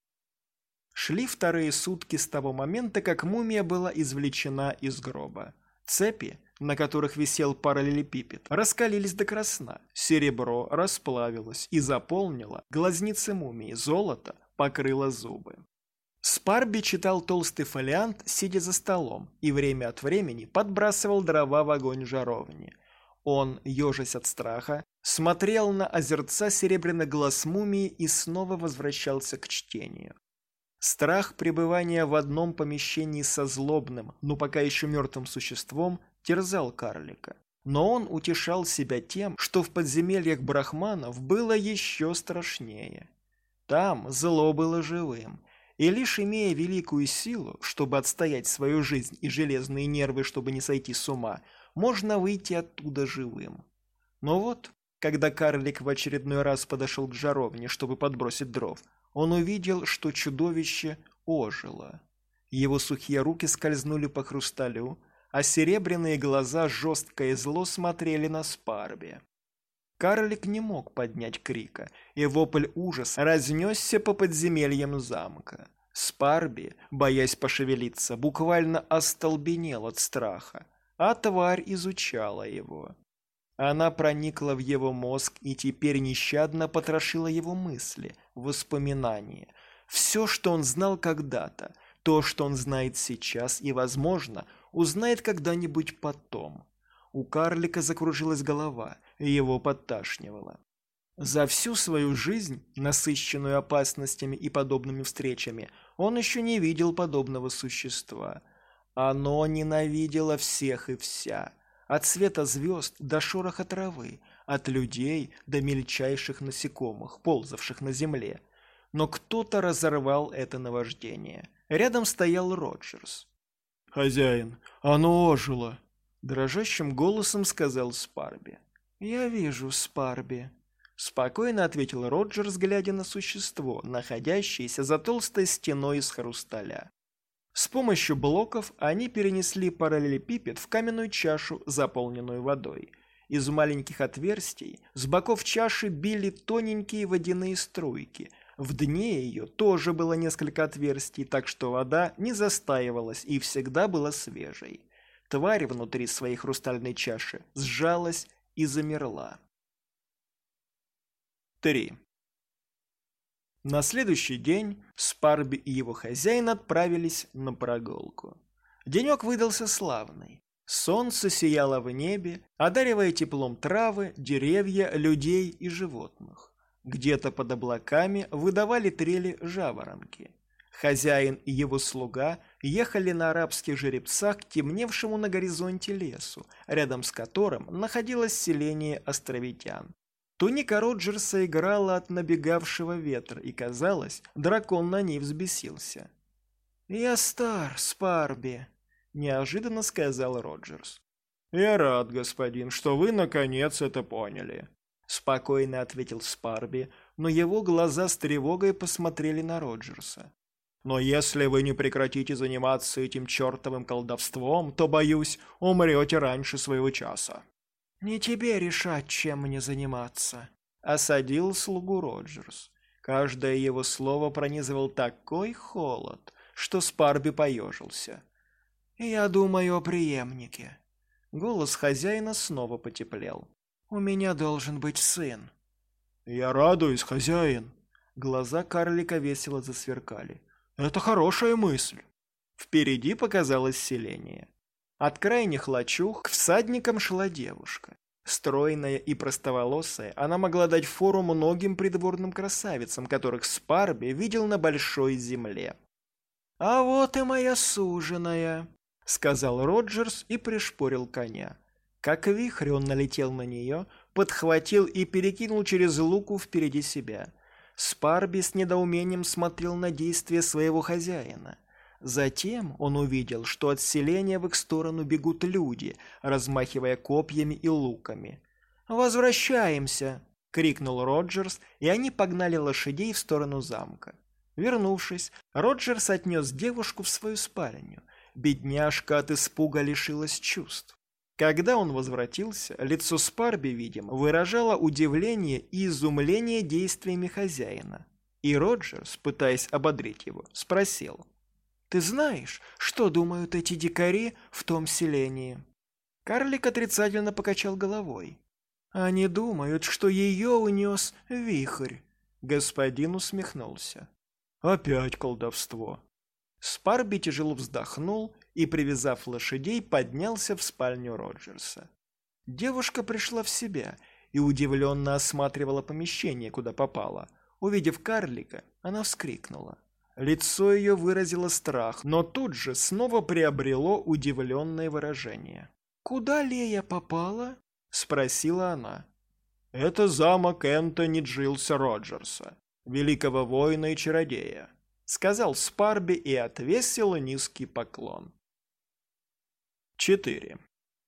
Шли вторые сутки с того момента, как мумия была извлечена из гроба. Цепи, на которых висел параллелепипед, раскалились до красна, серебро расплавилось и заполнило глазницы мумии, золото покрыло зубы. Спарби читал толстый фолиант, сидя за столом, и время от времени подбрасывал дрова в огонь жаровни. Он, ежась от страха, смотрел на озерца серебряных глаз мумии и снова возвращался к чтению. Страх пребывания в одном помещении со злобным, но пока еще мертвым существом терзал карлика. Но он утешал себя тем, что в подземельях брахманов было еще страшнее. Там зло было живым, и лишь имея великую силу, чтобы отстоять свою жизнь и железные нервы, чтобы не сойти с ума, можно выйти оттуда живым. Но вот, когда карлик в очередной раз подошел к жаровне, чтобы подбросить дров, он увидел, что чудовище ожило. Его сухие руки скользнули по хрусталю, а серебряные глаза жестко и зло смотрели на Спарби. Карлик не мог поднять крика, и вопль ужаса разнесся по подземельям замка. Спарби, боясь пошевелиться, буквально остолбенел от страха, а тварь изучала его. Она проникла в его мозг и теперь нещадно потрошила его мысли, воспоминания. Все, что он знал когда-то, то, что он знает сейчас и, возможно, узнает когда-нибудь потом. У карлика закружилась голова, и его подташнивало. За всю свою жизнь, насыщенную опасностями и подобными встречами, он еще не видел подобного существа. Оно ненавидело всех и вся. От света звезд до шороха травы, от людей до мельчайших насекомых, ползавших на земле. Но кто-то разорвал это наваждение. Рядом стоял Роджерс. «Хозяин, оно ожило!» Дрожащим голосом сказал Спарби. «Я вижу, Спарби», — спокойно ответил Роджерс, глядя на существо, находящееся за толстой стеной из хрусталя. С помощью блоков они перенесли параллелепипед в каменную чашу, заполненную водой. Из маленьких отверстий с боков чаши били тоненькие водяные струйки. В дне ее тоже было несколько отверстий, так что вода не застаивалась и всегда была свежей. Тварь внутри своей хрустальной чаши сжалась и замерла. 3. На следующий день Спарби и его хозяин отправились на прогулку. Денек выдался славный. Солнце сияло в небе, одаривая теплом травы, деревья, людей и животных. Где-то под облаками выдавали трели жаворонки. Хозяин и его слуга ехали на арабских жеребцах к темневшему на горизонте лесу, рядом с которым находилось селение островитян. Туника Роджерса играла от набегавшего ветра, и, казалось, дракон на ней взбесился. «Я стар, Спарби», — неожиданно сказал Роджерс. «Я рад, господин, что вы, наконец, это поняли», — спокойно ответил Спарби, но его глаза с тревогой посмотрели на Роджерса. «Но если вы не прекратите заниматься этим чертовым колдовством, то, боюсь, умрете раньше своего часа». «Не тебе решать, чем мне заниматься», — осадил слугу Роджерс. Каждое его слово пронизывал такой холод, что Спарби поежился. «Я думаю о преемнике». Голос хозяина снова потеплел. «У меня должен быть сын». «Я радуюсь, хозяин». Глаза карлика весело засверкали. «Это хорошая мысль». Впереди показалось селение. От крайних лачуг к всадникам шла девушка. Стройная и простоволосая, она могла дать фору многим придворным красавицам, которых Спарби видел на большой земле. «А вот и моя суженая», — сказал Роджерс и пришпорил коня. Как вихрь он налетел на нее, подхватил и перекинул через луку впереди себя. Спарби с недоумением смотрел на действия своего хозяина. Затем он увидел, что от селения в их сторону бегут люди, размахивая копьями и луками. «Возвращаемся!» — крикнул Роджерс, и они погнали лошадей в сторону замка. Вернувшись, Роджерс отнес девушку в свою спальню. Бедняжка от испуга лишилась чувств. Когда он возвратился, лицо Спарби, видимо, выражало удивление и изумление действиями хозяина. И Роджерс, пытаясь ободрить его, спросил: «Ты знаешь, что думают эти дикари в том селении?» Карлик отрицательно покачал головой. «Они думают, что ее унес вихрь». Господин усмехнулся. «Опять колдовство». Спарби тяжело вздохнул и, привязав лошадей, поднялся в спальню Роджерса. Девушка пришла в себя и удивленно осматривала помещение, куда попала. Увидев карлика, она вскрикнула. Лицо ее выразило страх, но тут же снова приобрело удивленное выражение. «Куда Лея попала?» — спросила она. «Это замок Энтони Джилса Роджерса, великого воина и чародея», — сказал Спарби и отвесил низкий поклон. 4.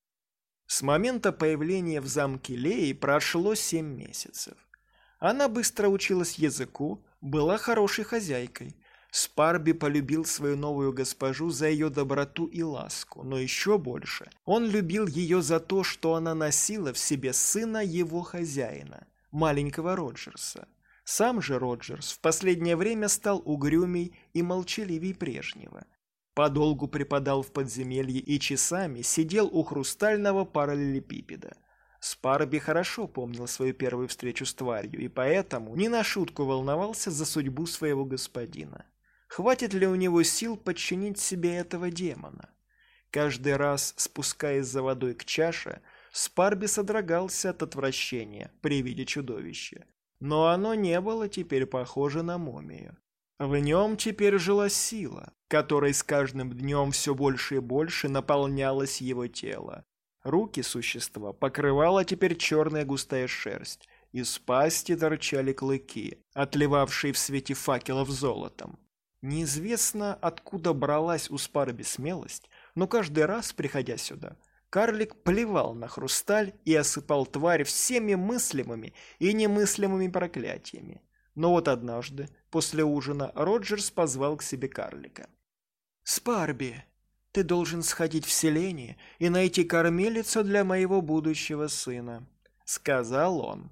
С момента появления в замке Леи прошло 7 месяцев. Она быстро училась языку, была хорошей хозяйкой. Спарби полюбил свою новую госпожу за ее доброту и ласку, но еще больше он любил ее за то, что она носила в себе сына его хозяина, маленького Роджерса. Сам же Роджерс в последнее время стал угрюмей и молчаливей прежнего. Подолгу преподал в подземелье и часами сидел у хрустального параллелепипеда. Спарби хорошо помнил свою первую встречу с тварью и поэтому не на шутку волновался за судьбу своего господина. Хватит ли у него сил подчинить себе этого демона? Каждый раз, спускаясь за водой к чаше, Спарби содрогался от отвращения при виде чудовища. Но оно не было теперь похоже на мумию. В нем теперь жила сила, которой с каждым днем все больше и больше наполнялось его тело. Руки существа покрывала теперь черная густая шерсть, из пасти торчали клыки, отливавшие в свете факелов золотом. Неизвестно, откуда бралась у Спарби смелость, но каждый раз, приходя сюда, карлик плевал на хрусталь и осыпал тварь всеми мыслимыми и немыслимыми проклятиями. Но вот однажды, после ужина, Роджерс позвал к себе карлика. «Спарби, ты должен сходить в селение и найти кормилицу для моего будущего сына», — сказал он.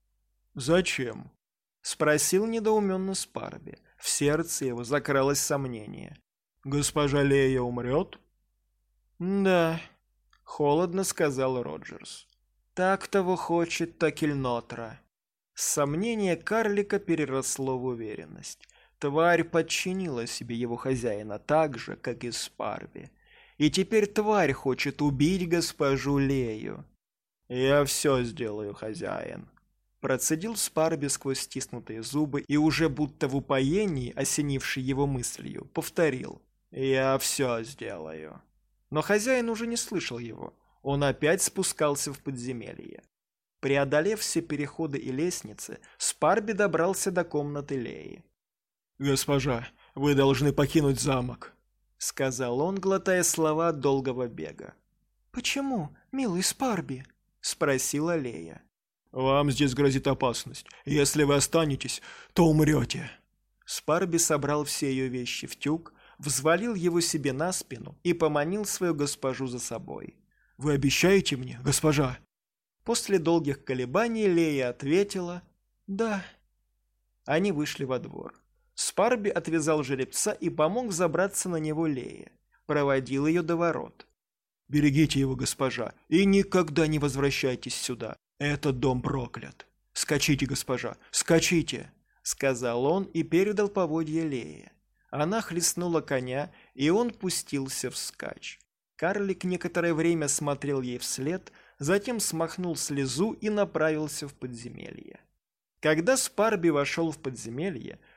«Зачем?» — спросил недоуменно Спарби. В сердце его закралось сомнение. «Госпожа Лея умрет?» «Да», — холодно сказал Роджерс. «Так того хочет Такельнотра». Сомнение карлика переросло в уверенность. Тварь подчинила себе его хозяина так же, как и Спарби. И теперь тварь хочет убить госпожу Лею. «Я все сделаю, хозяин», — процедил Спарби сквозь стиснутые зубы и уже будто в упоении, осенивший его мыслью, повторил: «Я все сделаю». Но хозяин уже не слышал его. Он опять спускался в подземелье. Преодолев все переходы и лестницы, Спарби добрался до комнаты Леи. «Госпожа, вы должны покинуть замок», — сказал он, глотая слова от долгого бега. «Почему, милый Спарби?» — спросила Лея. «Вам здесь грозит опасность. Если вы останетесь, то умрете». Спарби собрал все ее вещи в тюк, взвалил его себе на спину и поманил свою госпожу за собой. «Вы обещаете мне, госпожа?» После долгих колебаний Лея ответила: «Да». Они вышли во двор. Спарби отвязал жеребца и помог забраться на него Лее. Проводил ее до ворот. «Берегите его, госпожа, и никогда не возвращайтесь сюда. Этот дом проклят. Скачите, госпожа, скачите!» — сказал он и передал поводья Лее. Она хлестнула коня, и он пустился вскачь. Карлик некоторое время смотрел ей вслед, затем смахнул слезу и направился в подземелье. Когда Спарби вошел в подземелье,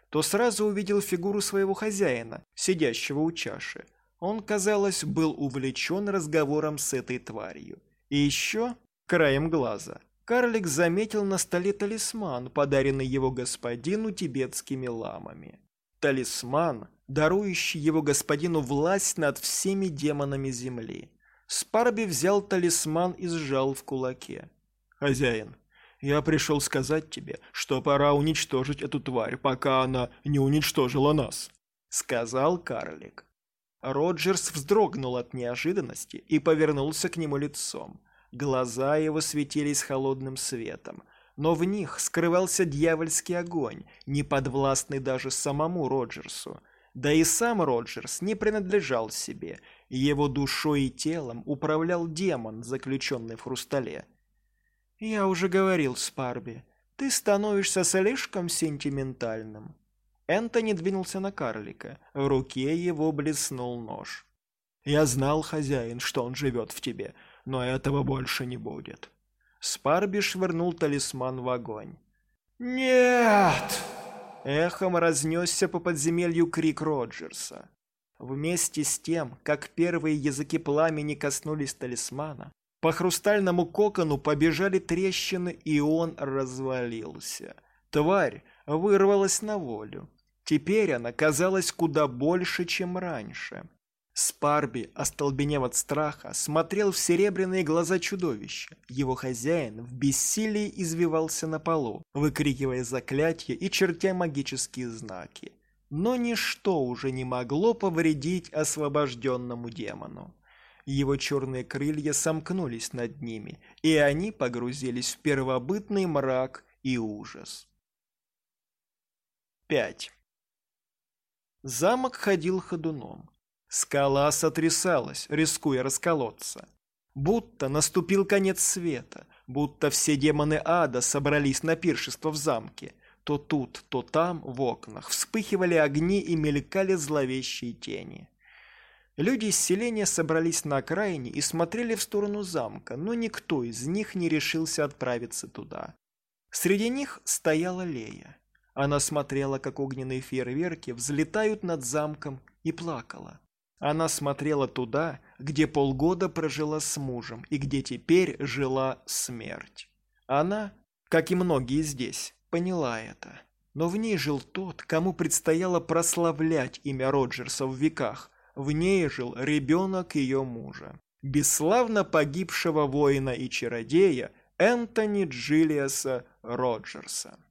то сразу увидел фигуру своего хозяина, сидящего у чаши. Он, казалось, был увлечен разговором с этой тварью. И еще, краем глаза, карлик заметил на столе талисман, подаренный его господину тибетскими ламами. Талисман, дарующий его господину власть над всеми демонами земли. Спарби взял талисман и сжал в кулаке. «Хозяин, я пришел сказать тебе, что пора уничтожить эту тварь, пока она не уничтожила нас», — сказал карлик. Роджерс вздрогнул от неожиданности и повернулся к нему лицом. Глаза его светились холодным светом, но в них скрывался дьявольский огонь, не подвластный даже самому Роджерсу. Да и сам Роджерс не принадлежал себе, его душой и телом управлял демон, заключенный в хрустале. «Я уже говорил, Спарби, ты становишься слишком сентиментальным». Энтони двинулся на карлика, в руке его блеснул нож. «Я знал, хозяин, что он живет в тебе, но этого больше не будет». Спарби швырнул талисман в огонь. «Нет!» Эхом разнесся по подземелью крик Роджерса. Вместе с тем, как первые языки пламени коснулись талисмана, по хрустальному кокону побежали трещины, и он развалился. Тварь вырвалась на волю. Теперь она казалась куда больше, чем раньше. Спарби, остолбенев от страха, смотрел в серебряные глаза чудовища. Его хозяин в бессилии извивался на полу, выкрикивая заклятия и чертя магические знаки. Но ничто уже не могло повредить освобожденному демону. Его черные крылья сомкнулись над ними, и они погрузились в первобытный мрак и ужас. 5. Замок ходил ходуном. Скала сотрясалась, рискуя расколоться. Будто наступил конец света, будто все демоны ада собрались на пиршество в замке. То тут, то там, в окнах, вспыхивали огни и мелькали зловещие тени. Люди из селения собрались на окраине и смотрели в сторону замка, но никто из них не решился отправиться туда. Среди них стояла Лея. Она смотрела, как огненные фейерверки взлетают над замком, и плакала. Она смотрела туда, где полгода прожила с мужем и где теперь жила смерть. Она, как и многие здесь, поняла это. Но в ней жил тот, кому предстояло прославлять имя Роджерса в веках. В ней жил ребенок ее мужа, бесславно погибшего воина и чародея Энтони Джиллиаса Роджерса.